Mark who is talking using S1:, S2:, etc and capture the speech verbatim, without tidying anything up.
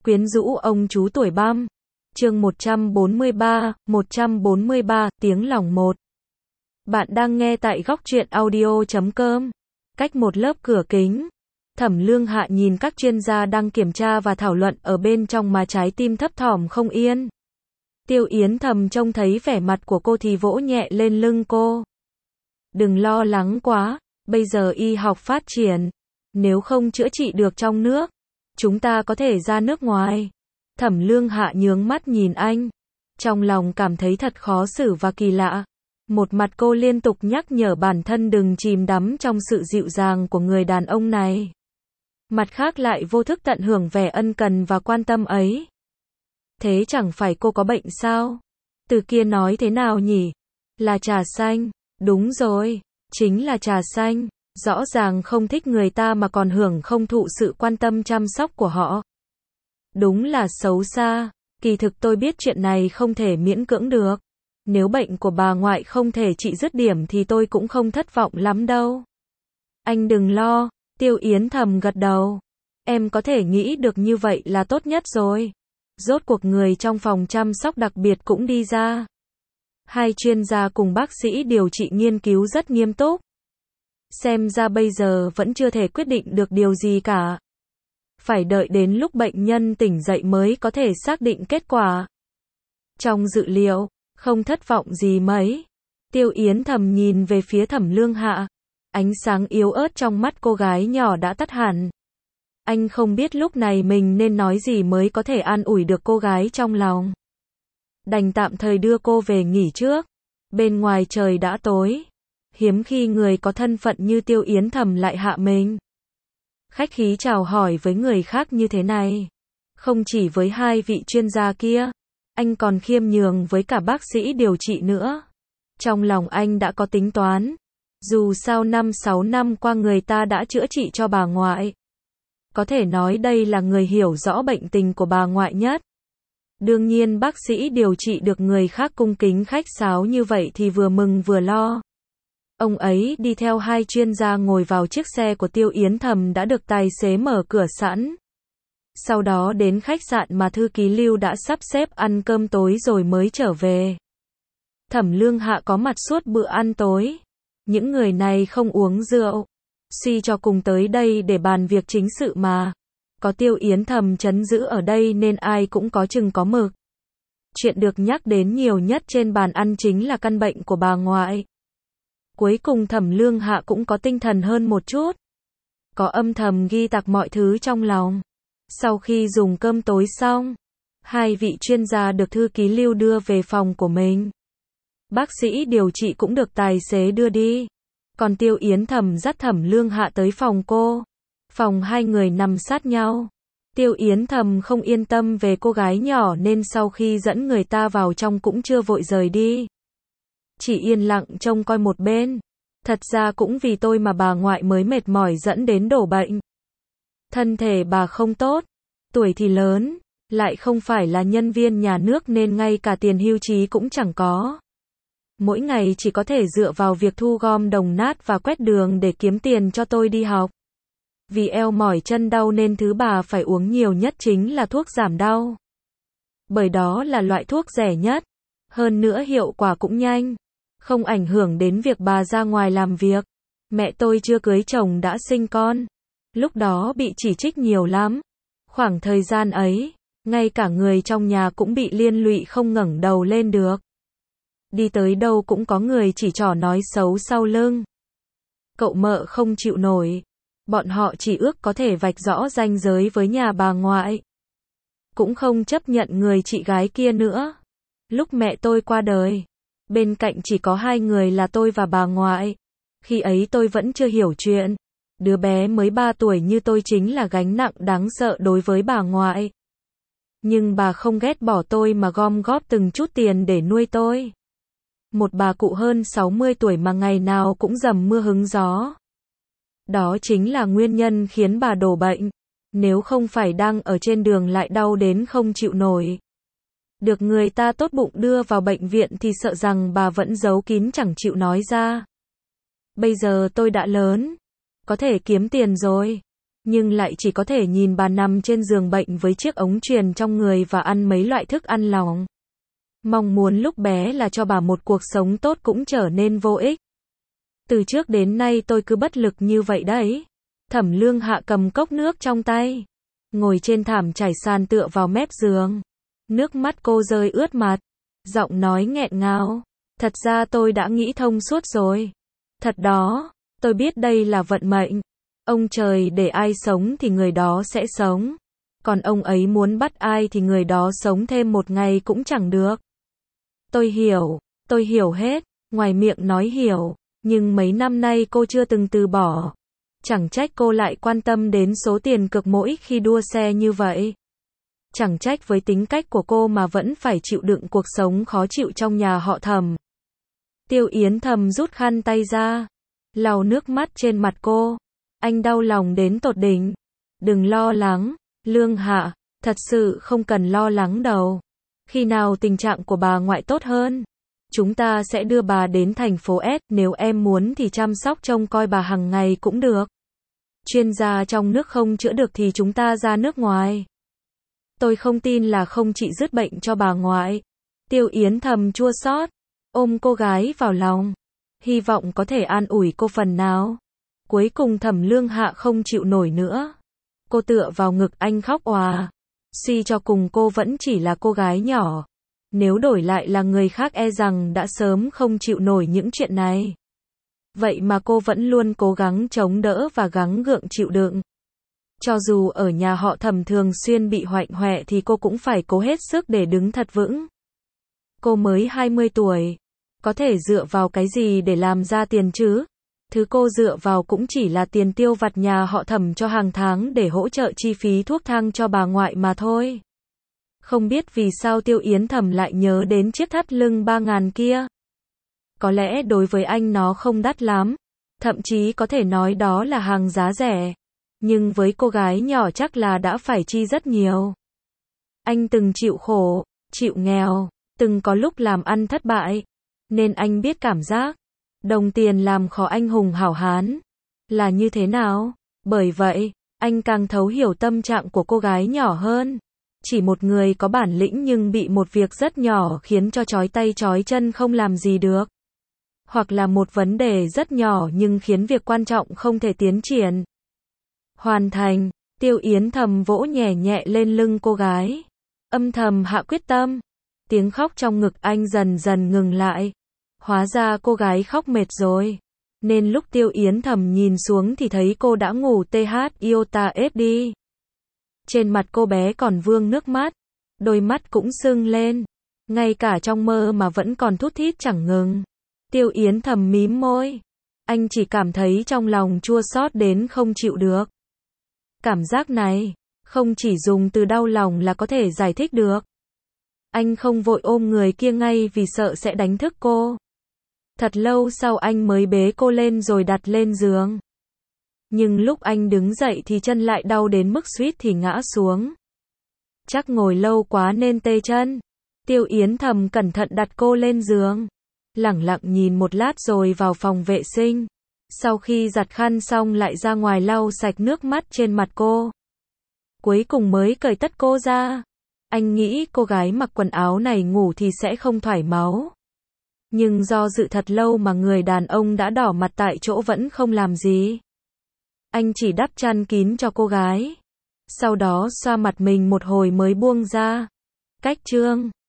S1: Quyến rũ ông chú tuổi băm. Chương một trăm bốn mươi ba, một trăm bốn mươi ba, tiếng lòng một. Bạn đang nghe tại góc truyện audio chấm com. Cách một lớp cửa kính, Thẩm Lương Hạ nhìn các chuyên gia đang kiểm tra và thảo luận ở bên trong mà trái tim thấp thỏm không yên. Tiêu Yến Thầm trông thấy vẻ mặt của cô thì vỗ nhẹ lên lưng cô. Đừng lo lắng quá, bây giờ y học phát triển, nếu không chữa trị được trong nước, chúng ta có thể ra nước ngoài. Thẩm Lương Hạ nhướng mắt nhìn anh, trong lòng cảm thấy thật khó xử và kỳ lạ. Một mặt cô liên tục nhắc nhở bản thân đừng chìm đắm trong sự dịu dàng của người đàn ông này. Mặt khác lại vô thức tận hưởng vẻ ân cần và quan tâm ấy. Thế chẳng phải cô có bệnh sao? Từ kia nói thế nào nhỉ? Là trà xanh. Đúng rồi, chính là trà xanh. Rõ ràng không thích người ta mà còn hưởng không thụ sự quan tâm chăm sóc của họ. Đúng là xấu xa. Kỳ thực tôi biết chuyện này không thể miễn cưỡng được. Nếu bệnh của bà ngoại không thể trị dứt điểm thì tôi cũng không thất vọng lắm đâu. Anh đừng lo, Tiêu Yến Thầm gật đầu. Em có thể nghĩ được như vậy là tốt nhất rồi. Rốt cuộc người trong phòng chăm sóc đặc biệt cũng đi ra. Hai chuyên gia cùng bác sĩ điều trị nghiên cứu rất nghiêm túc. Xem ra bây giờ vẫn chưa thể quyết định được điều gì cả. Phải đợi đến lúc bệnh nhân tỉnh dậy mới có thể xác định kết quả. Trong dự liệu, không thất vọng gì mấy. Tiêu Yến Thầm nhìn về phía Thẩm Lương Hạ. Ánh sáng yếu ớt trong mắt cô gái nhỏ đã tắt hẳn. Anh không biết lúc này mình nên nói gì mới có thể an ủi được cô gái trong lòng. Đành tạm thời đưa cô về nghỉ trước. Bên ngoài trời đã tối. Hiếm khi người có thân phận như Tiêu Yến Thầm lại hạ mình. Khách khí chào hỏi với người khác như thế này. Không chỉ với hai vị chuyên gia kia, anh còn khiêm nhường với cả bác sĩ điều trị nữa. Trong lòng anh đã có tính toán. Dù sao năm sáu năm qua người ta đã chữa trị cho bà ngoại. Có thể nói đây là người hiểu rõ bệnh tình của bà ngoại nhất. Đương nhiên bác sĩ điều trị được người khác cung kính khách sáo như vậy thì vừa mừng vừa lo. Ông ấy đi theo hai chuyên gia ngồi vào chiếc xe của Tiêu Yến Thầm đã được tài xế mở cửa sẵn. Sau đó đến khách sạn mà thư ký Lưu đã sắp xếp ăn cơm tối rồi mới trở về. Thẩm Lương Hạ có mặt suốt bữa ăn tối. Những người này không uống rượu. Suy cho cùng tới đây để bàn việc chính sự mà. Có Tiêu Yến Thầm trấn giữ ở đây nên ai cũng có chừng có mực. Chuyện được nhắc đến nhiều nhất trên bàn ăn chính là căn bệnh của bà ngoại. Cuối cùng Thẩm Lương Hạ cũng có tinh thần hơn một chút. Có âm thầm ghi tạc mọi thứ trong lòng. Sau khi dùng cơm tối xong, hai vị chuyên gia được thư ký Lưu đưa về phòng của mình. Bác sĩ điều trị cũng được tài xế đưa đi. Còn Tiêu Yến Thầm dắt Thẩm Lương Hạ tới phòng cô. Phòng hai người nằm sát nhau. Tiêu Yến Thầm không yên tâm về cô gái nhỏ nên sau khi dẫn người ta vào trong cũng chưa vội rời đi. Chỉ yên lặng trông coi một bên. Thật ra cũng vì tôi mà bà ngoại mới mệt mỏi dẫn đến đổ bệnh. Thân thể bà không tốt, tuổi thì lớn, lại không phải là nhân viên nhà nước nên ngay cả tiền hưu trí cũng chẳng có. Mỗi ngày chỉ có thể dựa vào việc thu gom đồng nát và quét đường để kiếm tiền cho tôi đi học. Vì eo mỏi chân đau nên thứ bà phải uống nhiều nhất chính là thuốc giảm đau. Bởi đó là loại thuốc rẻ nhất, hơn nữa hiệu quả cũng nhanh, không ảnh hưởng đến việc bà ra ngoài làm việc. Mẹ tôi chưa cưới chồng đã sinh con. Lúc đó bị chỉ trích nhiều lắm. Khoảng thời gian ấy, ngay cả người trong nhà cũng bị liên lụy không ngẩng đầu lên được. Đi tới đâu cũng có người chỉ trỏ nói xấu sau lưng. Cậu mợ không chịu nổi. Bọn họ chỉ ước có thể vạch rõ ranh giới với nhà bà ngoại. Cũng không chấp nhận người chị gái kia nữa. Lúc mẹ tôi qua đời, bên cạnh chỉ có hai người là tôi và bà ngoại. Khi ấy tôi vẫn chưa hiểu chuyện. Đứa bé mới ba tuổi như tôi chính là gánh nặng đáng sợ đối với bà ngoại. Nhưng bà không ghét bỏ tôi mà gom góp từng chút tiền để nuôi tôi. Một bà cụ hơn sáu mươi tuổi mà ngày nào cũng dầm mưa hứng gió. Đó chính là nguyên nhân khiến bà đổ bệnh. Nếu không phải đang ở trên đường lại đau đến không chịu nổi. Được người ta tốt bụng đưa vào bệnh viện thì sợ rằng bà vẫn giấu kín chẳng chịu nói ra. Bây giờ tôi đã lớn, có thể kiếm tiền rồi. nhưng lại chỉ có thể nhìn bà nằm trên giường bệnh với chiếc ống truyền trong người và ăn mấy loại thức ăn lỏng. Mong muốn lúc bé là cho bà một cuộc sống tốt cũng trở nên vô ích. Từ trước đến nay tôi cứ bất lực như vậy đấy. Thẩm Lương Hạ cầm cốc nước trong tay, ngồi trên thảm trải sàn tựa vào mép giường. Nước mắt cô rơi ướt mặt, giọng nói nghẹn ngào. Thật ra tôi đã nghĩ thông suốt rồi. Thật đó, tôi biết đây là vận mệnh. Ông trời để ai sống thì người đó sẽ sống. Còn ông ấy muốn bắt ai thì người đó sống thêm một ngày cũng chẳng được. Tôi hiểu, tôi hiểu hết, ngoài miệng nói hiểu, nhưng mấy năm nay cô chưa từng từ bỏ. Chẳng trách cô lại quan tâm đến số tiền cược mỗi khi đua xe như vậy. Chẳng trách với tính cách của cô mà vẫn phải chịu đựng cuộc sống khó chịu trong nhà họ Thẩm. Tiêu Yến Thầm rút khăn tay ra, lau nước mắt trên mặt cô. Anh đau lòng đến tột đỉnh. Đừng lo lắng, Lương Hạ, thật sự không cần lo lắng đâu. Khi nào tình trạng của bà ngoại tốt hơn, chúng ta sẽ đưa bà đến thành phố S, nếu em muốn thì chăm sóc trông coi bà hàng ngày cũng được. Chuyên gia trong nước không chữa được thì chúng ta ra nước ngoài. Tôi không tin là không trị dứt bệnh cho bà ngoại. Tiêu Yến Thầm chua xót, ôm cô gái vào lòng, hy vọng có thể an ủi cô phần nào. Cuối cùng Thẩm Lương Hạ không chịu nổi nữa. Cô tựa vào ngực anh khóc òa. Suy cho cùng cô vẫn chỉ là cô gái nhỏ. Nếu đổi lại là người khác e rằng đã sớm không chịu nổi những chuyện này. Vậy mà cô vẫn luôn cố gắng chống đỡ và gắng gượng chịu đựng. Cho dù ở nhà họ Thẩm thường xuyên bị hoạnh hoẹ thì cô cũng phải cố hết sức để đứng thật vững. Cô mới hai mươi tuổi. Có thể dựa vào cái gì để làm ra tiền chứ? Thứ cô dựa vào cũng chỉ là tiền tiêu vặt nhà họ Thẩm cho hàng tháng để hỗ trợ chi phí thuốc thang cho bà ngoại mà thôi. Không biết vì sao Tiêu Yến Thầm lại nhớ đến chiếc thắt lưng ba ngàn kia. Có lẽ đối với anh nó không đắt lắm, thậm chí có thể nói đó là hàng giá rẻ. Nhưng với cô gái nhỏ chắc là đã phải chi rất nhiều. Anh từng chịu khổ, chịu nghèo, từng có lúc làm ăn thất bại, nên anh biết cảm giác đồng tiền làm khó anh hùng hảo hán là như thế nào. Bởi vậy, anh càng thấu hiểu tâm trạng của cô gái nhỏ hơn. Chỉ một người có bản lĩnh nhưng bị một việc rất nhỏ khiến cho chói tay chói chân không làm gì được. Hoặc là một vấn đề rất nhỏ nhưng khiến việc quan trọng không thể tiến triển. Hoàn thành, Tiêu Yến Thầm vỗ nhẹ nhẹ lên lưng cô gái. Âm thầm hạ quyết tâm. Tiếng khóc trong ngực anh dần dần ngừng lại. Hóa ra cô gái khóc mệt rồi. Nên lúc Tiêu Yến Thầm nhìn xuống thì thấy cô đã ngủ th iota ép đi. Trên mặt cô bé còn vương nước mắt. Đôi mắt cũng sưng lên. Ngay cả trong mơ mà vẫn còn thút thít chẳng ngừng. Tiêu Yến Thầm mím môi. Anh chỉ cảm thấy trong lòng chua xót đến không chịu được. Cảm giác này, không chỉ dùng từ đau lòng là có thể giải thích được. Anh không vội ôm người kia ngay vì sợ sẽ đánh thức cô. Thật lâu sau anh mới bế cô lên rồi đặt lên giường. Nhưng lúc anh đứng dậy thì chân lại đau đến mức suýt thì ngã xuống. Chắc ngồi lâu quá nên tê chân. Tiêu Yến Thầm cẩn thận đặt cô lên giường. Lẳng lặng nhìn một lát rồi vào phòng vệ sinh. Sau khi giặt khăn xong lại ra ngoài lau sạch nước mắt trên mặt cô. Cuối cùng mới cởi tất cô ra. Anh nghĩ cô gái mặc quần áo này ngủ thì sẽ không thoải máu. Nhưng do dự thật lâu mà người đàn ông đã đỏ mặt tại chỗ vẫn không làm gì. Anh chỉ đắp chăn kín cho cô gái. Sau đó xoa mặt mình một hồi mới buông ra. Cách chương